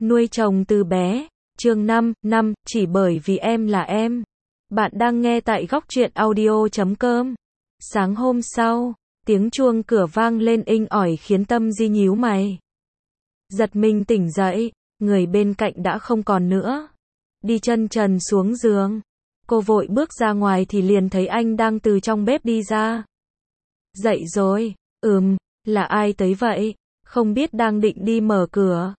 nuôi chồng từ bé. Chương 5, chỉ bởi vì em là em. Bạn đang nghe tại góc truyện audio.com. Sáng hôm sau, tiếng chuông cửa vang lên inh ỏi khiến Tâm Di nhíu mày. Giật mình tỉnh dậy, người bên cạnh đã không còn nữa. Đi chân trần xuống giường. Cô vội bước ra ngoài thì liền thấy anh đang từ trong bếp đi ra. Dậy rồi, là ai tới vậy? Không biết đang định đi mở cửa.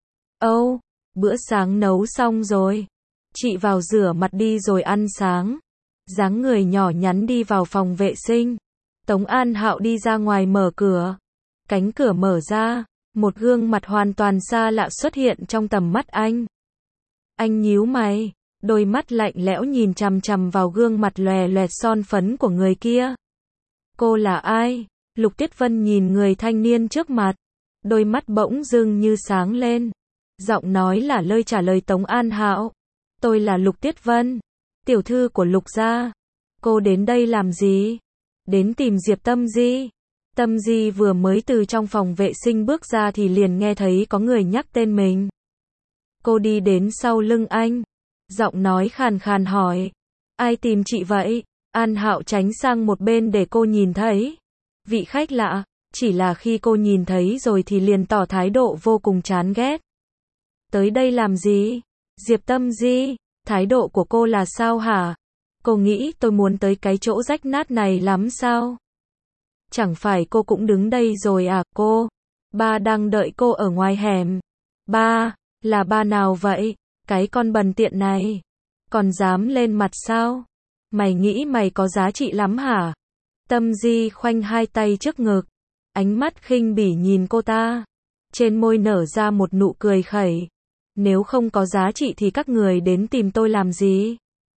Bữa sáng nấu xong rồi. Chị vào rửa mặt đi rồi ăn sáng. Dáng người nhỏ nhắn đi vào phòng vệ sinh. Tống An Hạo đi ra ngoài mở cửa. Cánh cửa mở ra, một gương mặt hoàn toàn xa lạ xuất hiện trong tầm mắt anh. Anh nhíu mày, đôi mắt lạnh lẽo nhìn chằm chằm vào gương mặt lòe loẹt son phấn của người kia. Cô là ai? Lục Tuyết Vân nhìn người thanh niên trước mặt, đôi mắt bỗng dưng như sáng lên. Giọng nói là lời trả lời Tống An Hạo. Tôi là Lục Tuyết Vân, tiểu thư của Lục gia. Cô đến đây làm gì? Đến tìm Diệp Tâm Di. Tâm Di vừa mới từ trong phòng vệ sinh bước ra thì liền nghe thấy có người nhắc tên mình. Cô đi đến sau lưng anh, giọng nói khàn khàn hỏi. Ai tìm chị vậy? An Hạo tránh sang một bên để cô nhìn thấy. Vị khách lạ, chỉ là khi cô nhìn thấy rồi thì liền tỏ thái độ vô cùng chán ghét. Tới đây làm gì? Diệp Tâm Di, thái độ của cô là sao hả? Cô nghĩ tôi muốn tới cái chỗ rách nát này lắm sao? Chẳng phải cô cũng đứng đây rồi à cô? Ba đang đợi cô ở ngoài hẻm. Ba, là ba nào vậy? Cái con bần tiện này. Còn dám lên mặt sao? Mày nghĩ mày có giá trị lắm hả? Tâm Di khoanh hai tay trước ngực. Ánh mắt khinh bỉ nhìn cô ta. Trên môi nở ra một nụ cười khẩy. Nếu không có giá trị thì các người đến tìm tôi làm gì?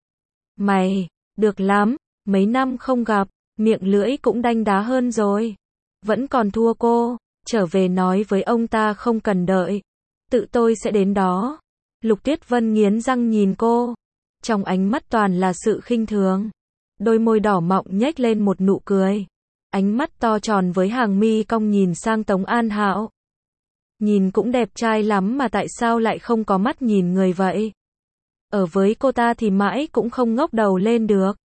Mày, được lắm, mấy năm không gặp, miệng lưỡi cũng đanh đá hơn rồi. Vẫn còn thua cô, trở về nói với ông ta không cần đợi. Tự tôi sẽ đến đó. Lục Tuyết Vân nghiến răng nhìn cô. Trong ánh mắt toàn là sự khinh thường. Đôi môi đỏ mọng nhếch lên một nụ cười. Ánh mắt to tròn với hàng mi cong nhìn sang Tống An Hạo. Nhìn cũng đẹp trai lắm mà tại sao lại không có mắt nhìn người vậy? Ở với cô ta thì mãi cũng không ngóc đầu lên được.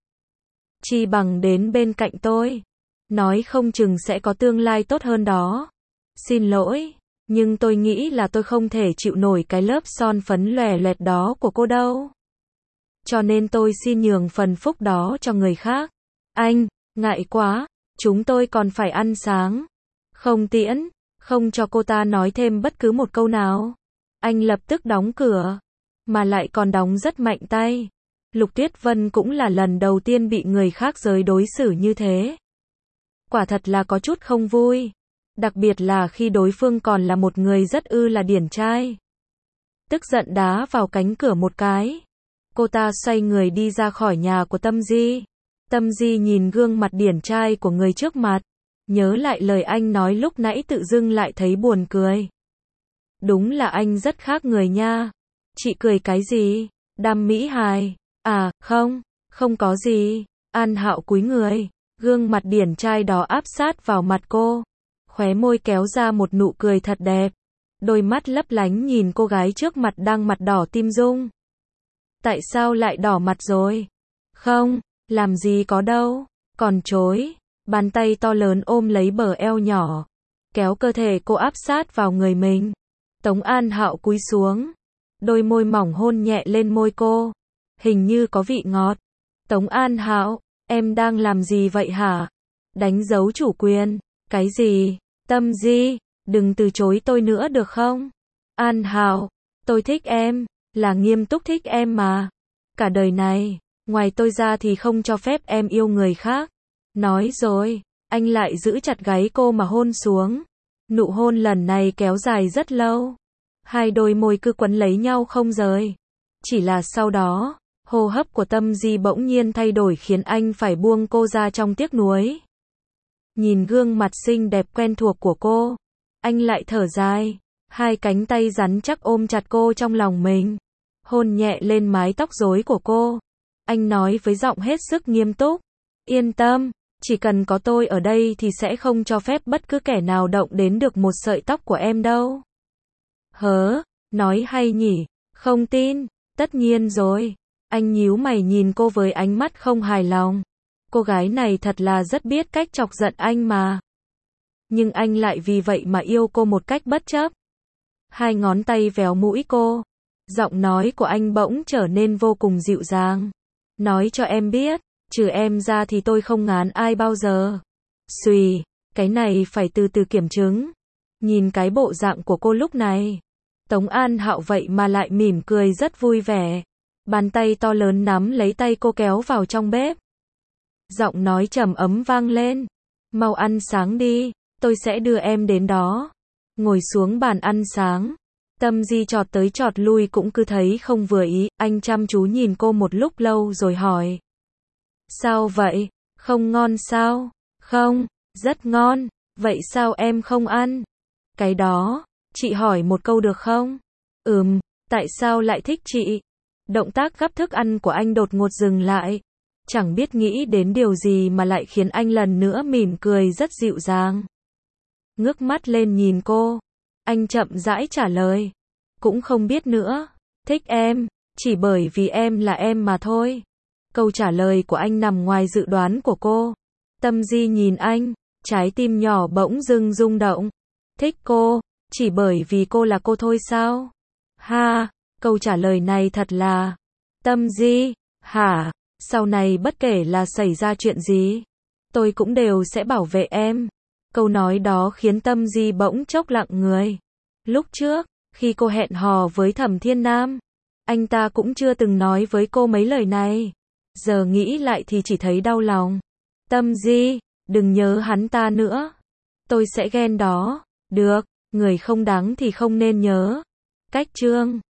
Chi bằng đến bên cạnh tôi. Nói không chừng sẽ có tương lai tốt hơn đó. Xin lỗi, nhưng tôi nghĩ là tôi không thể chịu nổi cái lớp son phấn lòe loẹt đó của cô đâu. Cho nên tôi xin nhường phần phúc đó cho người khác. Anh, ngại quá, chúng tôi còn phải ăn sáng. Không tiễn, không cho cô ta nói thêm bất cứ một câu nào. Anh lập tức đóng cửa, mà lại còn đóng rất mạnh tay. Lục Tuyết Vân cũng là lần đầu tiên bị người khác giới đối xử như thế. Quả thật là có chút không vui. Đặc biệt là khi đối phương còn là một người rất là điển trai. Tức giận đá vào cánh cửa một cái. Cô ta xoay người đi ra khỏi nhà của Tâm Di. Tâm Di nhìn gương mặt điển trai của người trước mặt. Nhớ lại lời anh nói lúc nãy tự dưng lại thấy buồn cười. Đúng là anh rất khác người nha. Chị cười cái gì? Đam mỹ hài. À, không có gì. An Hạo cúi người. Gương mặt điển trai đó áp sát vào mặt cô. Khóe môi kéo ra một nụ cười thật đẹp. Đôi mắt lấp lánh nhìn cô gái trước mặt đang mặt đỏ tim rung. Tại sao lại đỏ mặt rồi? Không, làm gì có đâu. Còn chối. Bàn tay to lớn ôm lấy bờ eo nhỏ. Kéo cơ thể cô áp sát vào người mình. Tống An Hạo cúi xuống. Đôi môi mỏng hôn nhẹ lên môi cô. Hình như có vị ngọt. Tống An Hạo, em đang làm gì vậy hả? Đánh dấu chủ quyền. Cái gì? Tâm Di, đừng từ chối tôi nữa được không? An Hạo, tôi thích em. Là nghiêm túc thích em mà. Cả đời này, ngoài tôi ra thì không cho phép em yêu người khác. Nói rồi, anh lại giữ chặt gáy cô mà hôn xuống. Nụ hôn lần này kéo dài rất lâu. Hai đôi môi cứ quấn lấy nhau không rời. Chỉ là sau đó, hô hấp của Tâm Di bỗng nhiên thay đổi khiến anh phải buông cô ra trong tiếc nuối. Nhìn gương mặt xinh đẹp quen thuộc của cô, anh lại thở dài. Hai cánh tay rắn chắc ôm chặt cô trong lòng mình. Hôn nhẹ lên mái tóc rối của cô. Anh nói với giọng hết sức nghiêm túc. Yên tâm, chỉ cần có tôi ở đây thì sẽ không cho phép bất cứ kẻ nào động đến được một sợi tóc của em đâu. Nói hay nhỉ, không tin, tất nhiên rồi. Anh nhíu mày nhìn cô với ánh mắt không hài lòng. Cô gái này thật là rất biết cách chọc giận anh mà. Nhưng anh lại vì vậy mà yêu cô một cách bất chấp. Hai ngón tay véo mũi cô. Giọng nói của anh bỗng trở nên vô cùng dịu dàng. Nói cho em biết, trừ em ra thì tôi không ngán ai bao giờ. Xùy, cái này phải từ từ kiểm chứng. Nhìn cái bộ dạng của cô lúc này. Tống An Hạo vậy mà lại mỉm cười rất vui vẻ. Bàn tay to lớn nắm lấy tay cô kéo vào trong bếp. Giọng nói trầm ấm vang lên. Mau ăn sáng đi, tôi sẽ đưa em đến đó. Ngồi xuống bàn ăn sáng. Tâm Di chọt tới chọt lui cũng cứ thấy không vừa ý. Anh chăm chú nhìn cô một lúc lâu rồi hỏi. Sao vậy? Không ngon sao? Không, rất ngon. Vậy sao em không ăn? Cái đó, chị hỏi một câu được không? Tại sao lại thích chị? Động tác gắp thức ăn của anh đột ngột dừng lại. Chẳng biết nghĩ đến điều gì mà lại khiến anh lần nữa mỉm cười rất dịu dàng. Ngước mắt lên nhìn cô. Anh chậm rãi trả lời. Cũng không biết nữa. Thích em, chỉ bởi vì em là em mà thôi. Câu trả lời của anh nằm ngoài dự đoán của cô. Tâm Di nhìn anh, trái tim nhỏ bỗng dưng rung động. Thích cô, chỉ bởi vì cô là cô thôi sao? Ha, câu trả lời này thật là... Tâm Di, hả? Sau này bất kể là xảy ra chuyện gì, tôi cũng đều sẽ bảo vệ em. Câu nói đó khiến Tâm Di bỗng chốc lặng người. Lúc trước, khi cô hẹn hò với Thẩm Thiên Nam, anh ta cũng chưa từng nói với cô mấy lời này. Giờ nghĩ lại thì chỉ thấy đau lòng. Tâm Di, đừng nhớ hắn ta nữa. Tôi sẽ ghen đó. Được, người không đáng thì không nên nhớ. Cách chương